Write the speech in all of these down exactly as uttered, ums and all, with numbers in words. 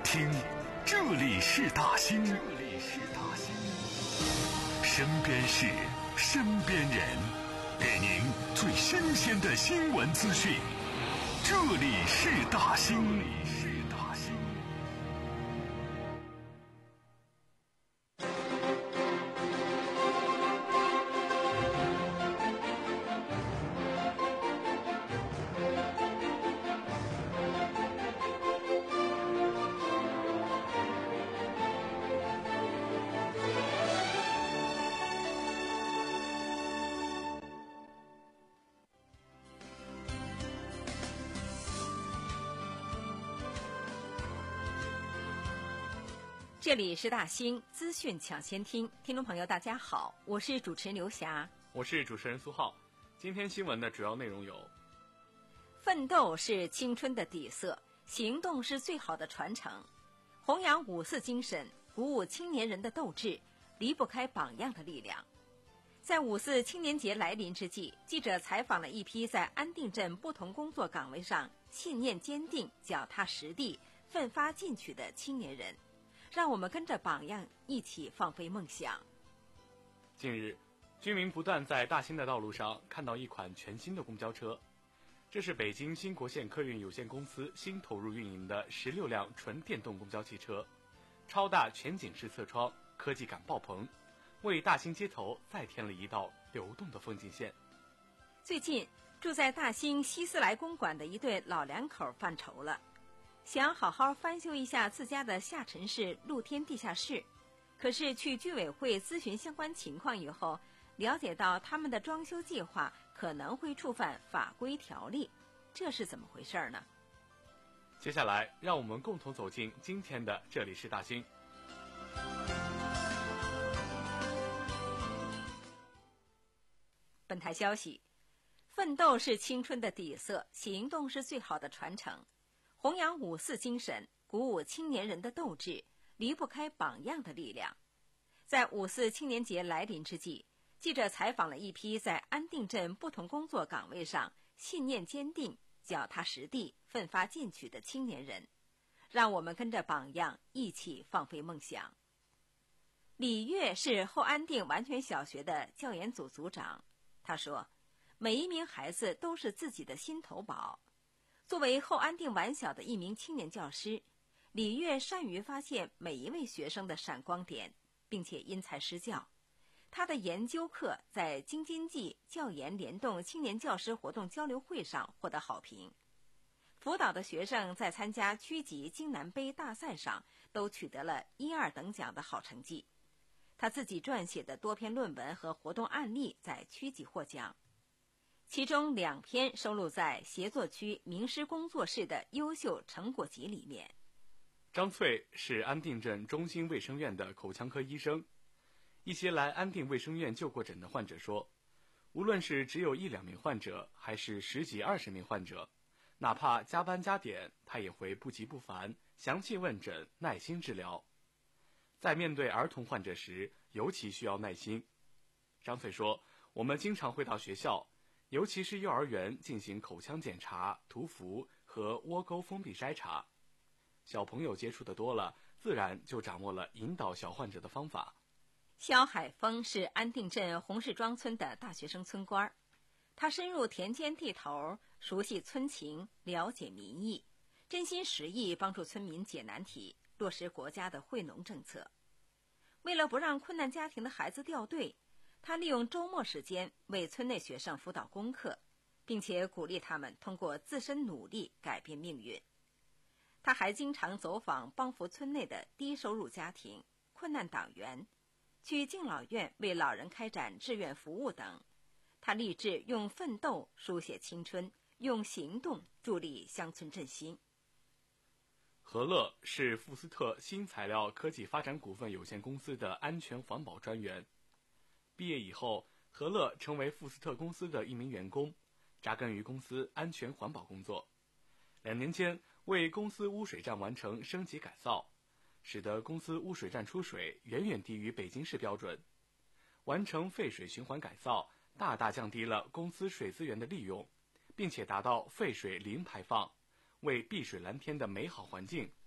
听，这里是大兴，这里是大兴，身边事，身边人，给您最新鲜的新闻资讯。这里是大兴。 这里是大兴资讯抢先听，听众朋友大家好，我是主持人刘霞， 我是主持人苏浩。今天新闻的主要内容有： 奋斗是青春的底色，行动是最好的传承，弘扬五四精神，鼓舞青年人的斗志，离不开榜样的力量。在五四青年节来临之际，记者采访了一批在安定镇不同工作岗位上信念坚定、脚踏实地、奋发进取的青年人，让我们跟着榜样一起放飞梦想。 近日，居民不断在大兴的道路上看到一款全新的公交车，这是北京新国线客运有限公司新投入运营的十六辆纯电动公交汽车，超大全景式侧窗，科技感爆棚，为大兴街头再添了一道流动的风景线。 最近，住在大兴西斯莱公馆的一对老两口犯愁了，想好好翻修一下自家的下沉式露天地下室，可是去居委会咨询相关情况以后，了解到他们的装修计划可能会触犯法规条例，这是怎么回事呢？ 接下来让我们共同走进今天的这里是大兴。 本台消息，奋斗是青春的底色，行动是最好的传承，弘扬五四精神，鼓舞青年人的斗志，离不开榜样的力量。在五四青年节来临之际，记者采访了一批在安定镇不同工作岗位上信念坚定、脚踏实地、奋发进取的青年人，让我们跟着榜样一起放飞梦想。李月是后安定完全小学的教研组组长，他说，每一名孩子都是自己的心头宝。作为后安定完小的一名青年教师，李月善于发现每一位学生的闪光点，并且因材施教。他的研究课在京津冀教研联动青年教师活动交流会上获得好评，辅导的学生在参加区级京南杯大赛上都取得了一二等奖的好成绩。他自己撰写的多篇论文和活动案例在区级获奖，其中两篇收录在协作区名师工作室的优秀成果集里面。 张翠是安定镇中心卫生院的口腔科医生。一些来安定卫生院就过诊的患者说，无论是只有一两名患者，还是十几二十名患者，哪怕加班加点，他也会不急不烦，详细问诊，耐心治疗。在面对儿童患者时，尤其需要耐心。张翠说，我们经常会到学校，尤其是幼儿园进行口腔检查、涂氟和窝沟封闭筛查。小朋友接触的多了，自然就掌握了引导小患者的方法。 肖海峰是安定镇红市庄村的大学生村官，他深入田间地头，熟悉村情，了解民意，真心实意帮助村民解难题，落实国家的惠农政策。为了不让困难家庭的孩子掉队，他利用周末时间为村内学生辅导功课，并且鼓励他们通过自身努力改变命运。他还经常走访帮扶村内的低收入家庭、困难党员，去敬老院为老人开展志愿服务等。他立志用奋斗书写青春，用行动助力乡村振兴。 何乐是富斯特新材料科技发展股份有限公司的安全环保专员。毕业以后，何乐成为富斯特公司的一名员工，扎根于公司安全环保工作。两年间，为公司污水站完成升级改造，使得公司污水站出水远远低于北京市标准。完成废水循环改造，大大降低了公司水资源的利用，并且达到废水零排放，为碧水蓝天的美好环境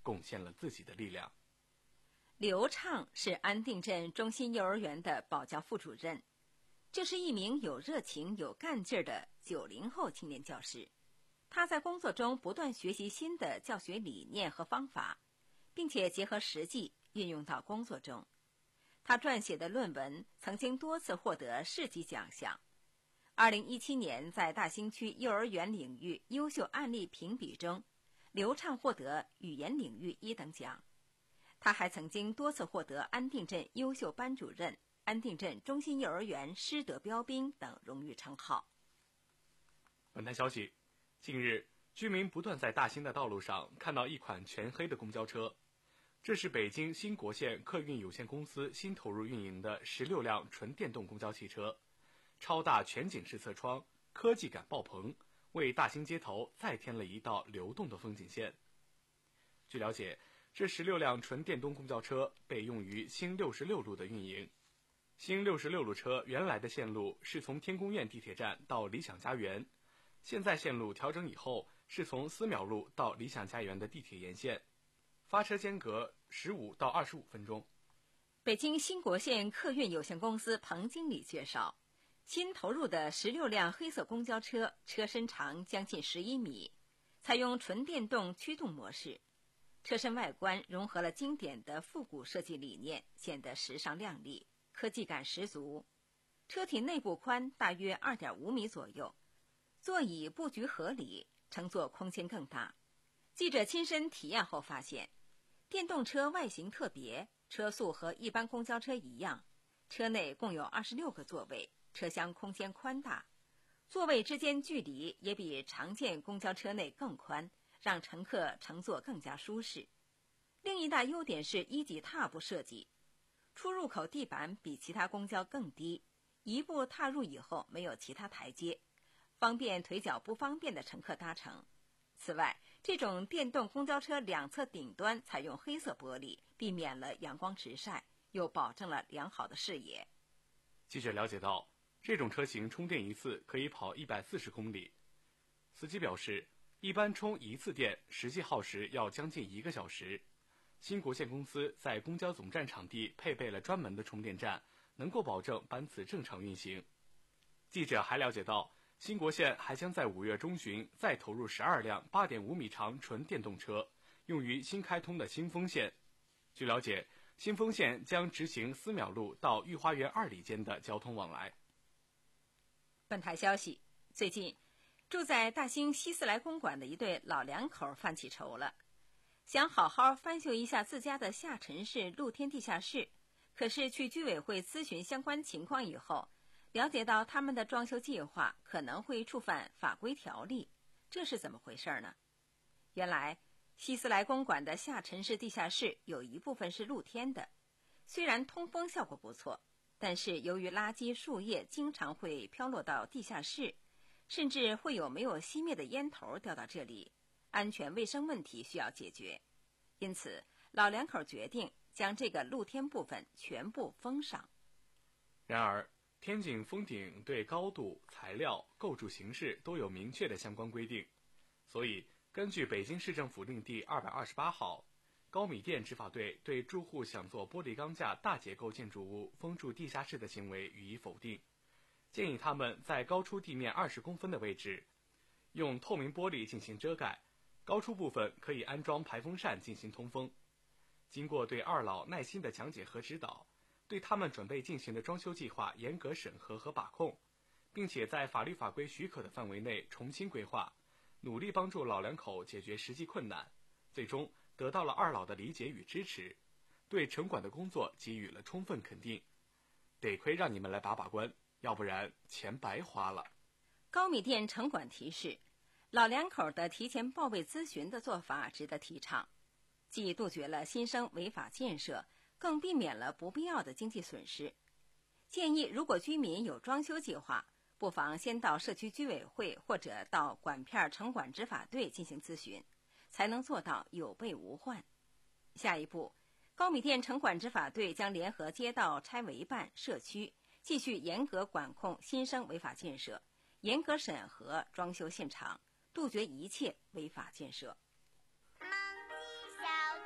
贡献了自己的力量。 刘畅是安定镇中心幼儿园的保教副主任，这是一名有热情、有干劲儿的九零后青年教师。他在工作中不断学习新的教学理念和方法，并且结合实际运用到工作中。他撰写的论文曾经多次获得市级奖项。二零一七年，在大兴区幼儿园领域优秀案例评比中，刘畅获得语言领域一等奖。他还曾经多次获得安定镇优秀班主任、安定镇中心幼儿园师德标兵等荣誉称号。 本台消息，近日，居民不断在大兴的道路上看到一款全黑的公交车，这是北京新国线客运有限公司新投入运营的十六辆纯电动公交汽车，超大全景式侧窗，科技感爆棚，为大兴街头再添了一道流动的风景线。据了解，这十六辆纯电动公交车被用于新六十六路的运营。新六十六路车原来的线路是从天宫苑地铁站到理想家园，现在线路调整以后是从思邈路到理想家园的地铁沿线，发车间隔十五到二十五分钟。 北京新国线客运有限公司彭经理介绍，新投入的十六辆黑色公交车车身长将近十一米，采用纯电动驱动模式。车身外观融合了经典的复古设计理念，显得时尚亮丽，科技感十足。车体内部宽大约 二点五米左右，座椅布局合理，乘坐空间更大。记者亲身体验后发现，电动车外形特别，车速和一般公交车一样，车内共有二十六个座位，车厢空间宽大，座位之间距离也比常见公交车内更宽，让乘客乘坐更加舒适。另一大优点是一级踏步设计，出入口地板比其他公交更低，一步踏入以后没有其他台阶，方便腿脚不方便的乘客搭乘。此外，这种电动公交车两侧顶端采用黑色玻璃，避免了阳光直晒，又保证了良好的视野。 记者了解到，这种车型充电一次可以跑一百四十公里。司机表示，一般充一次电实际耗时要将近一个小时。新国线公司在公交总站场地配备了专门的充电站，能够保证班次正常运行。记者还了解到，新国线还将在五月中旬再投入十二辆 八点五米长纯电动车，用于新开通的新丰线。据了解，新丰线将执行思邈路到御花园二里间的交通往来。 本台消息，最近住在大兴西四来公馆的一对老两口犯起愁了，想好好翻修一下自家的下沉式露天地下室，可是去居委会咨询相关情况以后，了解到他们的装修计划可能会触犯法规条例，这是怎么回事呢？原来西四来公馆的下沉式地下室有一部分是露天的，虽然通风效果不错，但是由于垃圾树叶经常会飘落到地下室，甚至会有没有熄灭的烟头掉到这里，安全卫生问题需要解决。因此老两口决定将这个露天部分全部封上。 然而天井封顶对高度、材料、构筑形式都有明确的相关规定，所以根据北京市政府令第二百二十八号，高米店执法队对住户想做玻璃钢架大结构建筑物封住地下室的行为予以否定，建议他们在高出地面二十公分的位置用透明玻璃进行遮盖，高出部分可以安装排风扇进行通风。经过对二老耐心的讲解和指导，对他们准备进行的装修计划严格审核和把控，并且在法律法规许可的范围内重新规划，努力帮助老两口解决实际困难，最终得到了二老的理解与支持，对城管的工作给予了充分肯定。得亏让你们来把把关，要不然钱白花了。 高米店城管提示，老两口的提前报备咨询的做法值得提倡，既杜绝了新生违法建设，更避免了不必要的经济损失。建议如果居民有装修计划，不妨先到社区居委会或者到管片城管执法队进行咨询，才能做到有备无患。下一步，高米店城管执法队将联合街道拆违办、社区，继续严格管控新生违法建设，严格审核装修现场，杜绝一切违法建设。 梦的小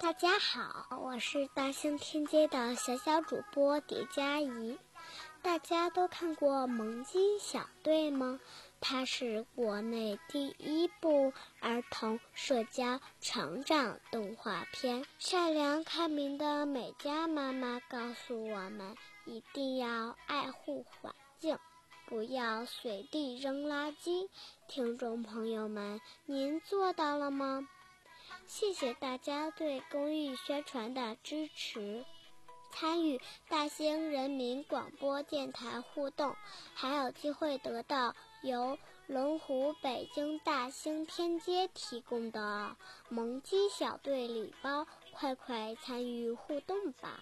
大家好，我是大兴天街的小小主播蝶佳怡。大家都看过《萌鸡小队》吗？它是国内第一部儿童社交成长动画片。善良开明的美嘉妈妈告诉我们，一定要爱护环境，不要随地扔垃圾。听众朋友们，您做到了吗？谢谢大家对公益宣传的支持。参与大兴人民广播电台互动，还有机会得到由龙湖北京大兴天街提供的萌鸡小队礼包，快快参与互动吧！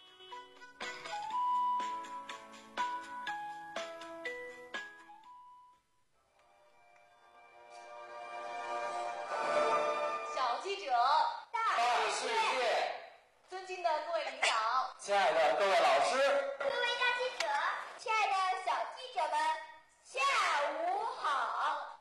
小记者大世界，尊敬的各位领导， 亲爱的各位老师， 各位大记者，亲爱的小记者们，下午好！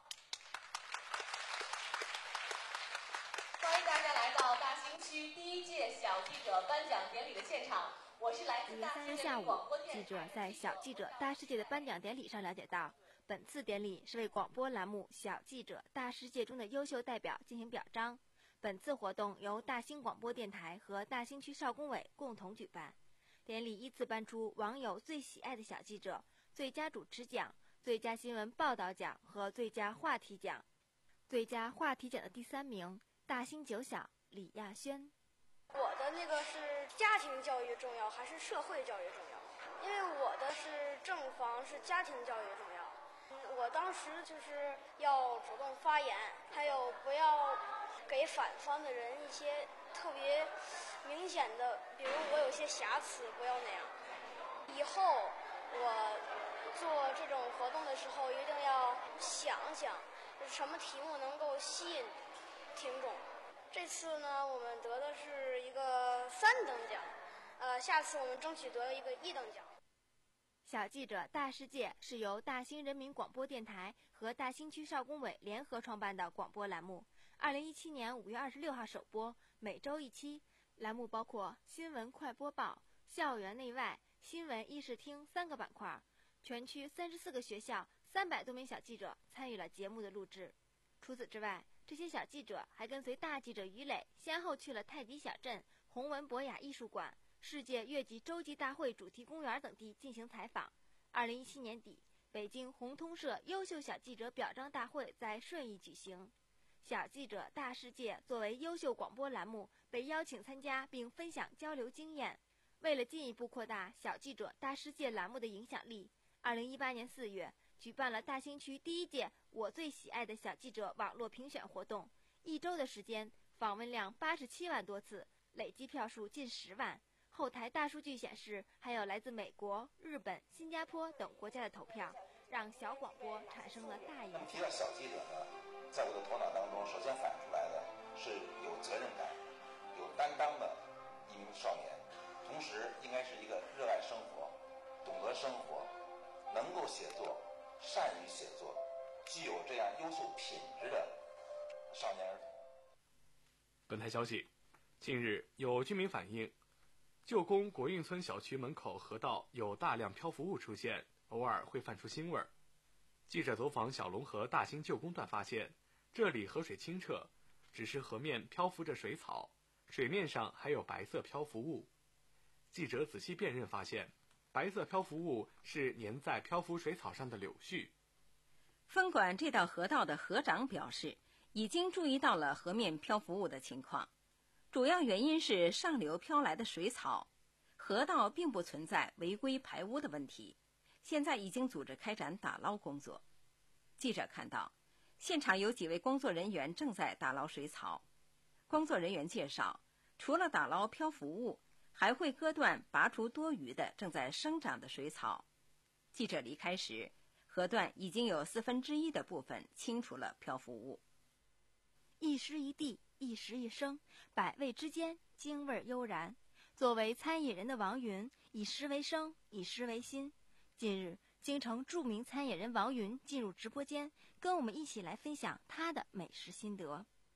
欢迎大家来到大兴区第一届小记者颁奖典礼的现场，我是来自大兴人民广播电台。 记者在小记者大世界的颁奖典礼上了解到，本次典礼是为广播栏目《小记者大世界》中的优秀代表进行表彰。本次活动由大兴广播电台和大兴区少工委共同举办。典礼依次颁出网友最喜爱的小记者、最佳主持奖、最佳新闻报道奖和最佳话题奖。最佳话题奖的第三名，大兴九小李亚轩。 我的那个是家庭教育重要还是社会教育重要？因为我的是正方，是家庭教育重要。我当时就是要主动发言，还有不要给反方的人一些特别明显的，比如我有些瑕疵，不要那样。以后我做这种活动的时候，一定要想想什么题目能够吸引听众。这次呢，我们得的是一个三等奖，呃，下次我们争取得一个一等奖。 小记者大世界是由大兴人民广播电台和大兴区少工委联合创办的广播栏目。二零一七年五月二十六号首播，每周一期。栏目包括新闻快播报、校园内外、新闻议事厅三个板块。全区三十四个学校，三百多名小记者参与了节目的录制。除此之外，这些小记者还跟随大记者于磊，先后去了泰迪小镇、弘文博雅艺术馆、世界越级洲际大会主题公园等地进行采访。二零一七年底，北京红通社优秀小记者表彰大会在顺义举行。小记者大世界作为优秀广播栏目，被邀请参加并分享交流经验。为了进一步扩大小记者大世界栏目的影响力，二零一八年四月举办了大兴区第一届我最喜爱的小记者网络评选活动，一周的时间，访问量八十七万多次，累计票数近十万。后台大数据显示，还有来自美国、日本、新加坡等国家的投票，让小广播产生了大影响。 提到小记者呢，在我的头脑当中，首先反出来的是有责任感、有担当的一名少年，同时应该是一个热爱生活、懂得生活、能够写作、善于写作、具有这样优秀品质的少年儿童。 本台消息，近日有居民反映，旧宫国运村小区门口河道有大量漂浮物出现，偶尔会泛出腥味儿。记者走访小龙河大兴旧宫段发现，这里河水清澈，只是河面漂浮着水草，水面上还有白色漂浮物。记者仔细辨认发现，白色漂浮物是粘在漂浮水草上的柳絮。 分管这道河道的河长表示，已经注意到了河面漂浮物的情况，主要原因是上流飘来的水草，河道并不存在违规排污的问题，现在已经组织开展打捞工作。记者看到，现场有几位工作人员正在打捞水草。工作人员介绍，除了打捞漂浮物，还会割断、拔除多余的正在生长的水草。记者离开时，河段已经有四分之一的部分清除了漂浮物。 一诗一地，一时一声，百味之间，京味悠然。作为餐饮人的王云，以诗为生，以诗为心。近日，京城著名餐饮人王云进入直播间，跟我们一起来分享他的美食心得。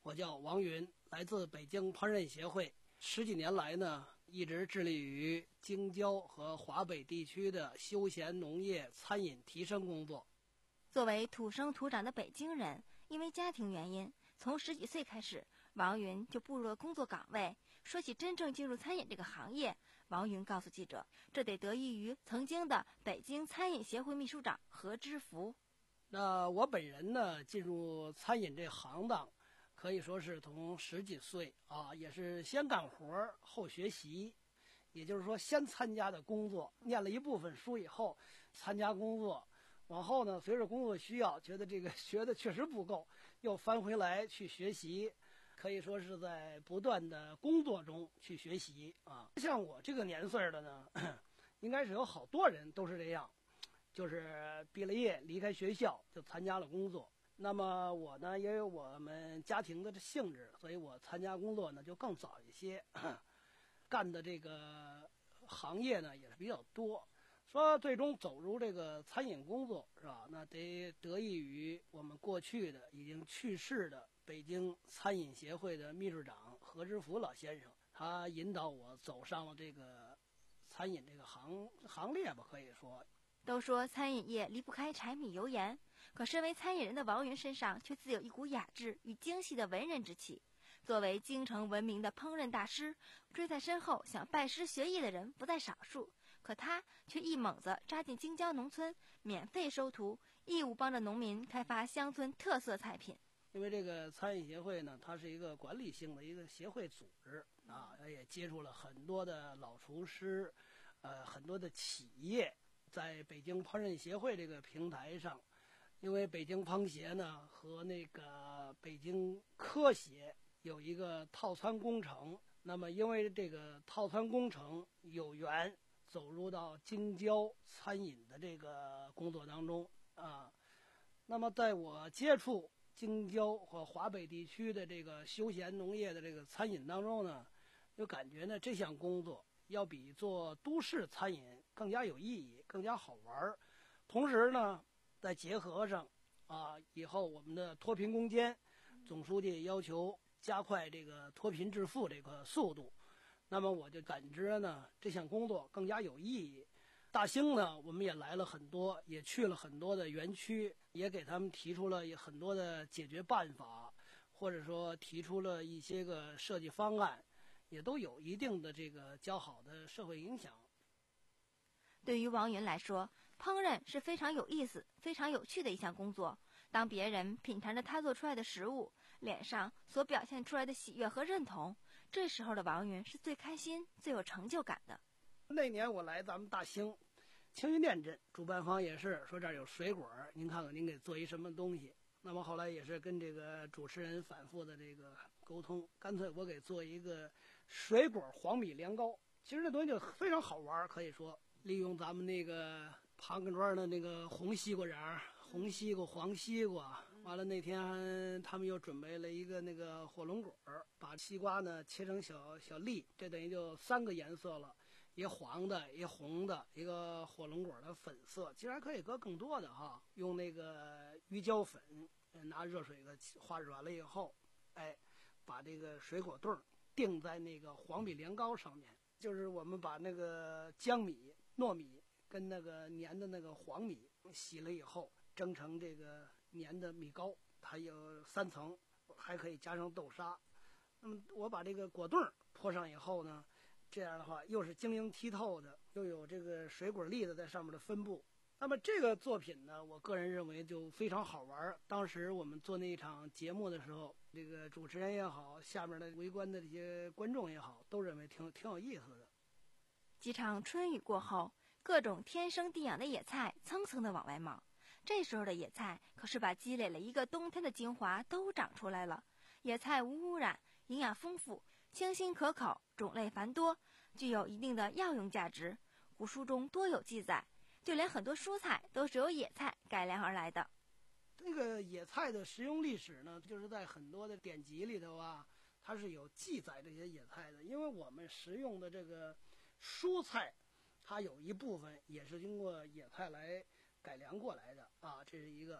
我叫王云，来自北京烹饪协会。十几年来呢，一直致力于京郊和华北地区的休闲农业餐饮提升工作。 作为土生土长的北京人，因为家庭原因，从十几岁开始，王云就步入了工作岗位。说起真正进入餐饮这个行业，王云告诉记者，这得得益于曾经的北京餐饮协会秘书长何知福。 那我本人呢，进入餐饮这行当，可以说是从十几岁啊，也是先干活后学习，也就是说先参加的工作，念了一部分书以后参加工作，往后呢随着工作需要，觉得这个学的确实不够，又翻回来去学习，可以说是在不断的工作中去学习啊。像我这个年岁的呢，应该是有好多人都是这样，就是毕了业离开学校就参加了工作。那么我呢，也有我们家庭的性质，所以我参加工作呢就更早一些，干的这个行业呢也是比较多。说最终走入这个餐饮工作是吧？那得得益于我们过去的已经去世的北京餐饮协会的秘书长何知福老先生，他引导我走上了这个餐饮这个行行列吧，可以说。 都说餐饮业离不开柴米油盐，可身为餐饮人的王云身上却自有一股雅致与精细的文人之气。作为京城闻名的烹饪大师，追在身后想拜师学艺的人不在少数，可他却一猛子扎进京郊农村，免费收徒，义务帮着农民开发乡村特色菜品。 因为这个餐饮协会呢，它是一个管理性的一个协会组织啊，也接触了很多的老厨师，呃，很多的企业。在北京烹饪协会这个平台上，因为北京烹协呢和那个北京科协有一个套餐工程，那么因为这个套餐工程有缘走入到京郊餐饮的这个工作当中啊。那么在我接触京郊和华北地区的这个休闲农业的这个餐饮当中呢，就感觉呢这项工作要比做都市餐饮更加有意义，更加好玩。同时呢，再结合上啊，以后我们的脱贫攻坚，总书记要求加快这个脱贫致富这个速度，那么我就感知呢这项工作更加有意义。大兴呢，我们也来了很多，也去了很多的园区，也给他们提出了很多的解决办法，或者说提出了一些个设计方案，也都有一定的这个较好的社会影响。 对于王云来说，烹饪是非常有意思、非常有趣的一项工作。当别人品尝着他做出来的食物，脸上所表现出来的喜悦和认同，这时候的王云是最开心、最有成就感的。 那年我来咱们大兴青云店镇，主办方也是说这儿有水果，您看看您给做一什么东西。那么后来也是跟这个主持人反复的这个沟通，干脆我给做一个水果黄米凉糕。其实这东西就非常好玩，可以说利用咱们那个庞各庄的那个红西瓜瓤、红西瓜、黄西瓜，完了那天他们又准备了一个那个火龙果，把西瓜呢切成小小粒，这等于就三个颜色了，一黄的，一红的，一个火龙果的粉色，其实还可以搁更多的哈。用那个鱼胶粉，拿热水给化软了以后，哎，把这个水果冻定在那个黄米凉糕上面。就是我们把那个江米、糯米跟那个粘的那个黄米洗了以后，蒸成这个粘的米糕，它有三层，还可以加上豆沙。那么我把这个果冻泼上以后呢，这样的话又是晶莹剔透的，又有这个水果粒子在上面的分布。那么这个作品呢，我个人认为就非常好玩。当时我们做那一场节目的时候，这个主持人也好，下面的围观的这些观众也好，都认为挺挺有意思的。 几场春雨过后，各种天生地养的野菜蹭蹭的往外冒。这时候的野菜可是把积累了一个冬天的精华都长出来了。野菜无污染，营养丰富，清新可口，种类繁多，具有一定的药用价值。古书中多有记载，就连很多蔬菜都是由野菜改良而来的。 这个野菜的食用历史呢，就是在很多的典籍里头啊，它是有记载这些野菜的。因为我们食用的这个蔬菜，它有一部分也是经过野菜来改良过来的啊，这是一个。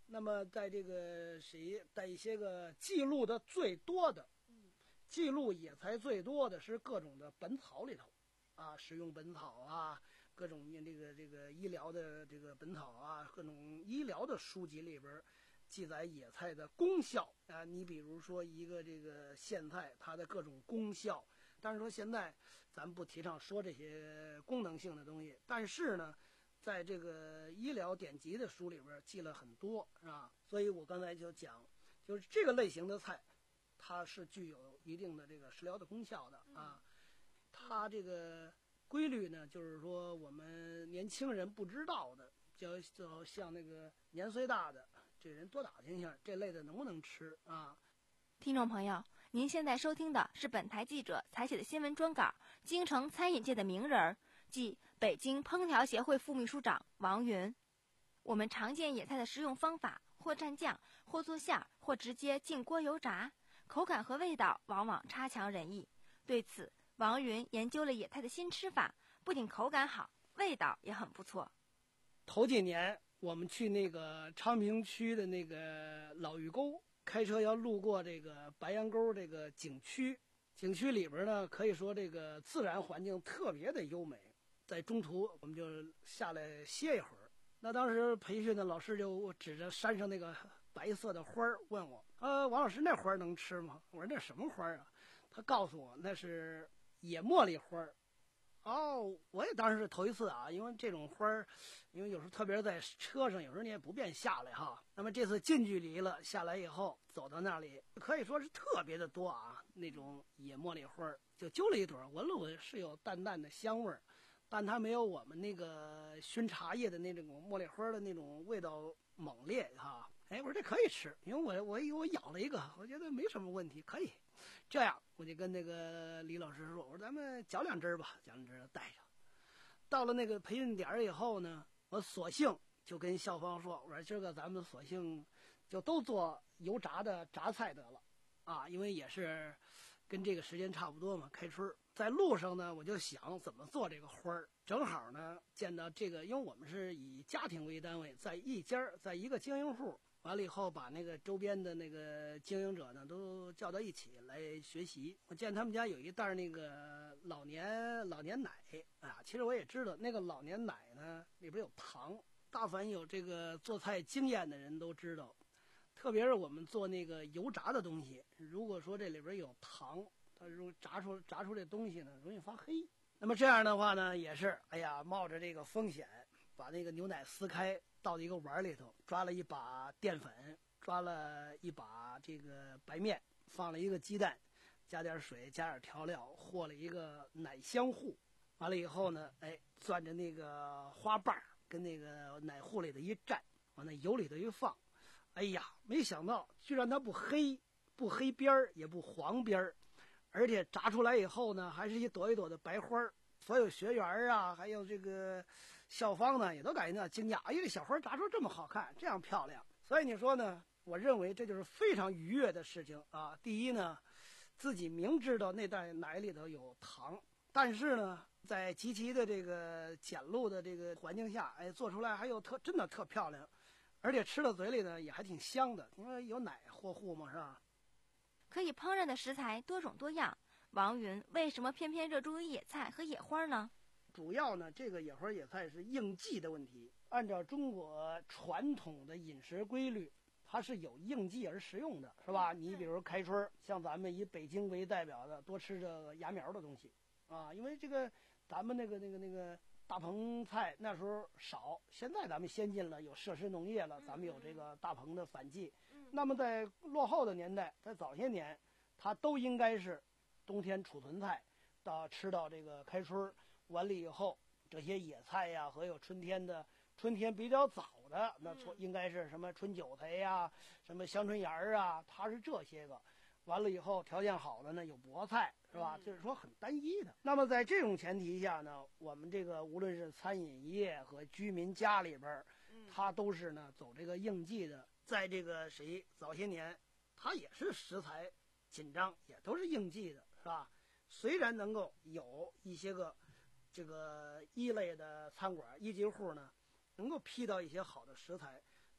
那么在这个谁，在一些个记录的最多的，记录野菜最多的是各种的本草里头，啊，食用本草啊，各种这个这个医疗的这个本草啊，各种医疗的书籍里边记载野菜的功效啊。你比如说一个这个苋菜，它的各种功效。但是说现在咱们不提倡说这些功能性的东西，但是呢，在这个医疗典籍的书里边记了很多，是吧？所以我刚才就讲，就是这个类型的菜，它是具有一定的这个食疗的功效的啊。它这个规律呢，就是说我们年轻人不知道的，就就像那个年岁大的这人多打听一下这类的能不能吃啊。 听众朋友，您现在收听的是本台记者采写的新闻专稿，京城餐饮界的名人，即北京烹调协会副秘书长王云。我们常见野菜的食用方法，或蘸酱，或做馅儿，或直接进锅油炸，口感和味道往往差强人意。对此，王云研究了野菜的新吃法，不仅口感好，味道也很不错。 头几年我们去那个昌平区的那个老峪沟，开车要路过这个白杨沟这个景区，景区里边呢，可以说这个自然环境特别的优美。在中途我们就下来歇一会儿，那当时培训的老师就指着山上那个白色的花儿问我：“呃，王老师，那花儿能吃吗？”我说：“那什么花儿啊？”他告诉我那是野茉莉花儿。哦，我也当时是头一次啊，因为这种花儿，因为有时候特别在车上，有时候你也不便下来哈。那么这次近距离了，下来以后走到那里，可以说是特别的多啊，那种野茉莉花儿，就揪了一朵，闻了闻是有淡淡的香味儿，但它没有我们那个熏茶叶的那种茉莉花的那种味道猛烈哈。哎，我说这可以吃，因为我我我咬了一个，我觉得没什么问题，可以。这样我就跟那个李老师说，我说咱们嚼两针吧，嚼两针带上。到了那个培训点以后呢，我索性就跟校方说，我说这个咱们索性就都做油炸的榨菜得了啊，因为也是跟这个时间差不多嘛，开春。在路上呢，我就想怎么做这个花儿，正好呢见到这个，因为我们是以家庭为单位，在一家，在一个经营户。完了以后，把那个周边的那个经营者呢，都叫到一起来学习。我见他们家有一袋那个老年老年奶啊，其实我也知道那个老年奶呢里边有糖，大凡有这个做菜经验的人都知道，特别是我们做那个油炸的东西，如果说这里边有糖，它容易炸出炸出这东西呢容易发黑。那么这样的话呢，也是哎呀冒着这个风险，把那个牛奶撕开。倒一个碗里头，抓了一把淀粉，抓了一把这个白面，放了一个鸡蛋，加点水，加点调料，和了一个奶香糊。完了以后呢，哎，攥着那个花瓣跟那个奶糊里头一蘸，往那油里头一放，哎呀，没想到居然它不黑，不黑边儿，也不黄边儿，而且炸出来以后呢，还是一朵一朵的白花儿。所有学员啊，还有这个校方呢，也都感觉到惊讶，哎，这小花炸出这么好看，这样漂亮。所以你说呢？我认为这就是非常愉悦的事情啊。第一呢，自己明知道那袋奶里头有糖，但是呢，在极其的这个简陋的这个环境下，哎，做出来还有特真的特漂亮，而且吃到嘴里呢也还挺香的，因为有奶和糊嘛，是吧？ 可以烹饪的食材多种多样。王云为什么偏偏热衷于野菜和野花呢？ 主要呢，这个野花野菜是应季的问题。按照中国传统的饮食规律，它是有应季而食用的，是吧？你比如开春，像咱们以北京为代表的，多吃这个芽苗的东西啊，因为这个咱们那个那个那个大棚菜那时候少，现在咱们先进了，有设施农业了，咱们有这个大棚的反季。那么在落后的年代，在早些年，它都应该是冬天储存菜，到吃到这个开春完了以后，这些野菜呀，和有春天的春天比较早的，那应该是什么春韭菜呀，什么香春芽儿啊，它是这些个。完了以后，条件好的呢有菠菜，是吧？就是说很单一的。那么在这种前提下呢，我们这个无论是餐饮业和居民家里边，它都是呢走这个应季的。在这个谁早些年，它也是食材紧张，也都是应季的。是吧？虽然能够有一些个这个一类的餐馆一级户呢，能够批到一些好的食材，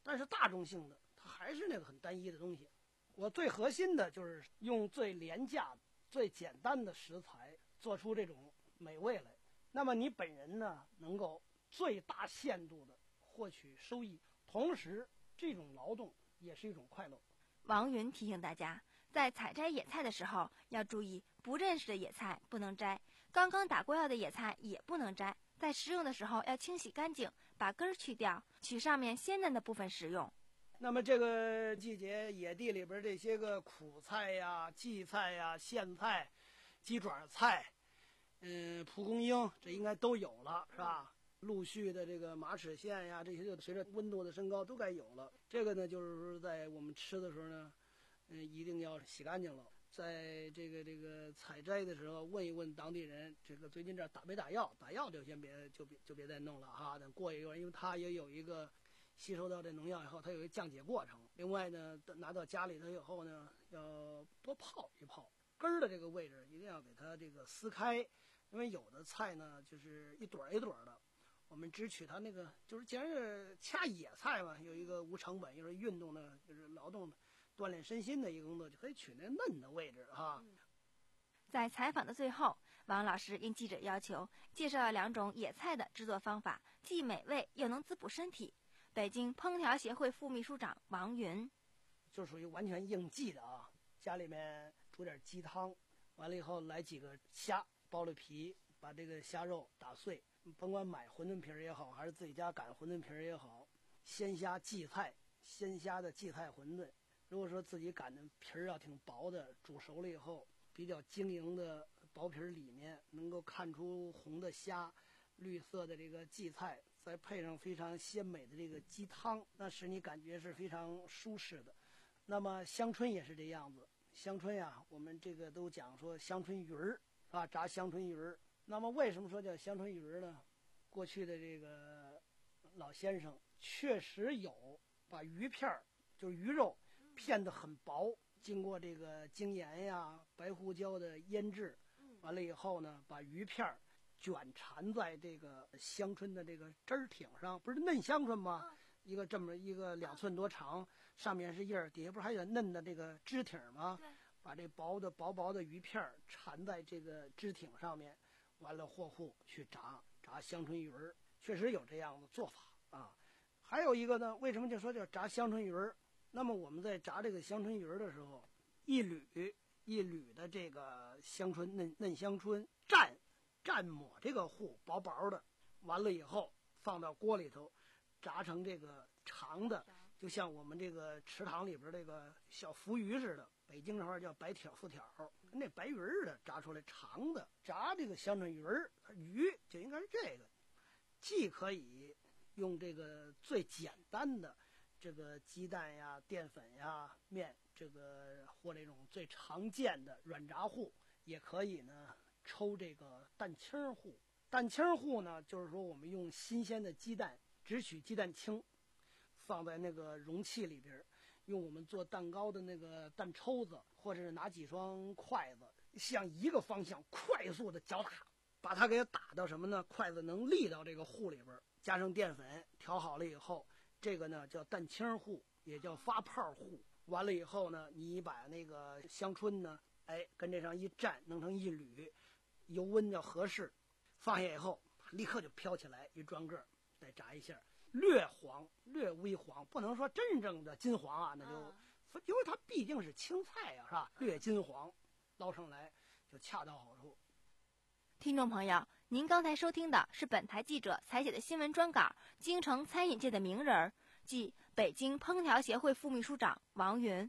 但是大众性的它还是那个很单一的东西。我最核心的就是用最廉价、最简单的食材做出这种美味来。那么你本人呢，能够最大限度的获取收益，同时这种劳动也是一种快乐。 王云提醒大家，在采摘野菜的时候要注意，不认识的野菜不能摘，刚刚打过药的野菜也不能摘。在食用的时候要清洗干净，把根儿去掉，取上面鲜嫩的部分食用。 那么这个季节野地里边这些个苦菜呀、荠菜呀、苋菜、鸡爪菜，嗯，蒲公英，这应该都有了，是吧？陆续的这个马齿苋呀，这些就随着温度的升高都该有了。这个呢，就是说在我们吃的时候呢，嗯，一定要洗干净了。在这个这个采摘的时候，问一问当地人，这个最近这儿打没打药？打药就先别就别就别再弄了哈。等过一会儿，因为它也有一个吸收到这农药以后，它有一个降解过程。另外呢，拿到家里头以后呢，要多泡一泡，根儿的这个位置一定要给它这个撕开，因为有的菜呢就是一朵一朵的。我们只取它那个，就是既然是掐野菜嘛，有一个无成本，又是运动的，就是劳动的锻炼身心的一个工作，就可以取那嫩的位置哈。 在采访的最后，王老师应记者要求介绍了两种野菜的制作方法，既美味又能滋补身体。北京烹调协会副秘书长王云， 就属于完全应季的啊。家里面煮点鸡汤，完了以后来几个虾，剥了皮，把这个虾肉打碎。甭管买馄饨皮儿也好，还是自己家擀馄饨皮儿也好，鲜虾荠菜，鲜虾的荠菜馄饨。如果说自己擀的皮儿要挺薄的，煮熟了以后，比较晶莹的薄皮儿里面能够看出红的虾，绿色的这个荠菜，再配上非常鲜美的这个鸡汤，那使你感觉是非常舒适的。那么香椿也是这样子，香椿呀，我们这个都讲说香椿鱼儿，是吧？炸香椿鱼儿。那么为什么说叫香椿鱼儿呢？过去的这个老先生确实有把鱼片儿，就是鱼肉片得很薄，经过这个精盐呀、白胡椒的腌制，完了以后呢，把鱼片儿卷缠在这个香椿的这个枝儿挺上，不是嫩香椿吗？一个这么一个两寸多长，上面是叶儿，底下不是还有嫩的这个枝挺吗？把这薄的薄薄的鱼片儿缠在这个枝挺上面。完了和糊去炸炸香椿鱼儿，确实有这样的做法啊。还有一个呢，为什么就说叫炸香椿鱼儿？那么我们在炸这个香椿鱼儿的时候，一缕一缕的这个香椿嫩嫩香椿蘸蘸抹这个糊薄薄的，完了以后放到锅里头，炸成这个长的，就像我们这个池塘里边这个小浮鱼似的。北京的话叫白条浮条，跟那白鱼儿的炸出来长的，炸这个香椿鱼儿，它鱼就应该是这个，既可以用这个最简单的这个鸡蛋呀、淀粉呀、面，这个或这种最常见的软炸糊，也可以呢抽这个蛋清糊。蛋清糊呢，就是说我们用新鲜的鸡蛋，只取鸡蛋清，放在那个容器里边。用我们做蛋糕的那个蛋抽子，或者是拿几双筷子，向一个方向快速的搅打，把它给打到什么呢？筷子能立到这个糊里边，加上淀粉调好了以后，这个呢叫蛋清糊，也叫发泡糊。完了以后呢，你把那个香椿呢，哎，跟这上一蘸，弄成一缕，油温要合适，放下以后立刻就飘起来一转个，再炸一下。略黄，略微黄，不能说真正的金黄啊，那就，因为它毕竟是青菜啊，是吧？略金黄，捞上来就恰到好处。 听众朋友，您刚才收听的是本台记者采写的新闻专稿，京城餐饮界的名人，即北京烹调协会副秘书长王云。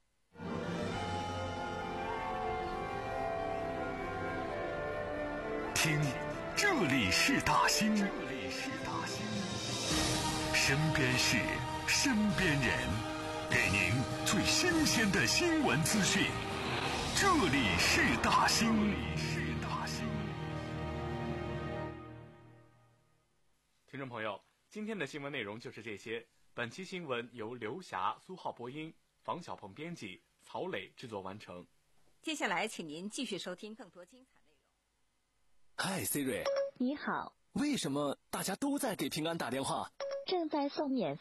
听，这里是大兴。身边事，身边人，给您最新鲜的新闻资讯。这里是大兴。 听众朋友，今天的新闻内容就是这些。本期新闻由刘霞、苏浩播音，房小鹏编辑，曹磊制作完成。 接下来，请您继续收听更多精彩内容。 嗨 ，Siri。 你好。 为什么大家都在给平安打电话？ 正在送免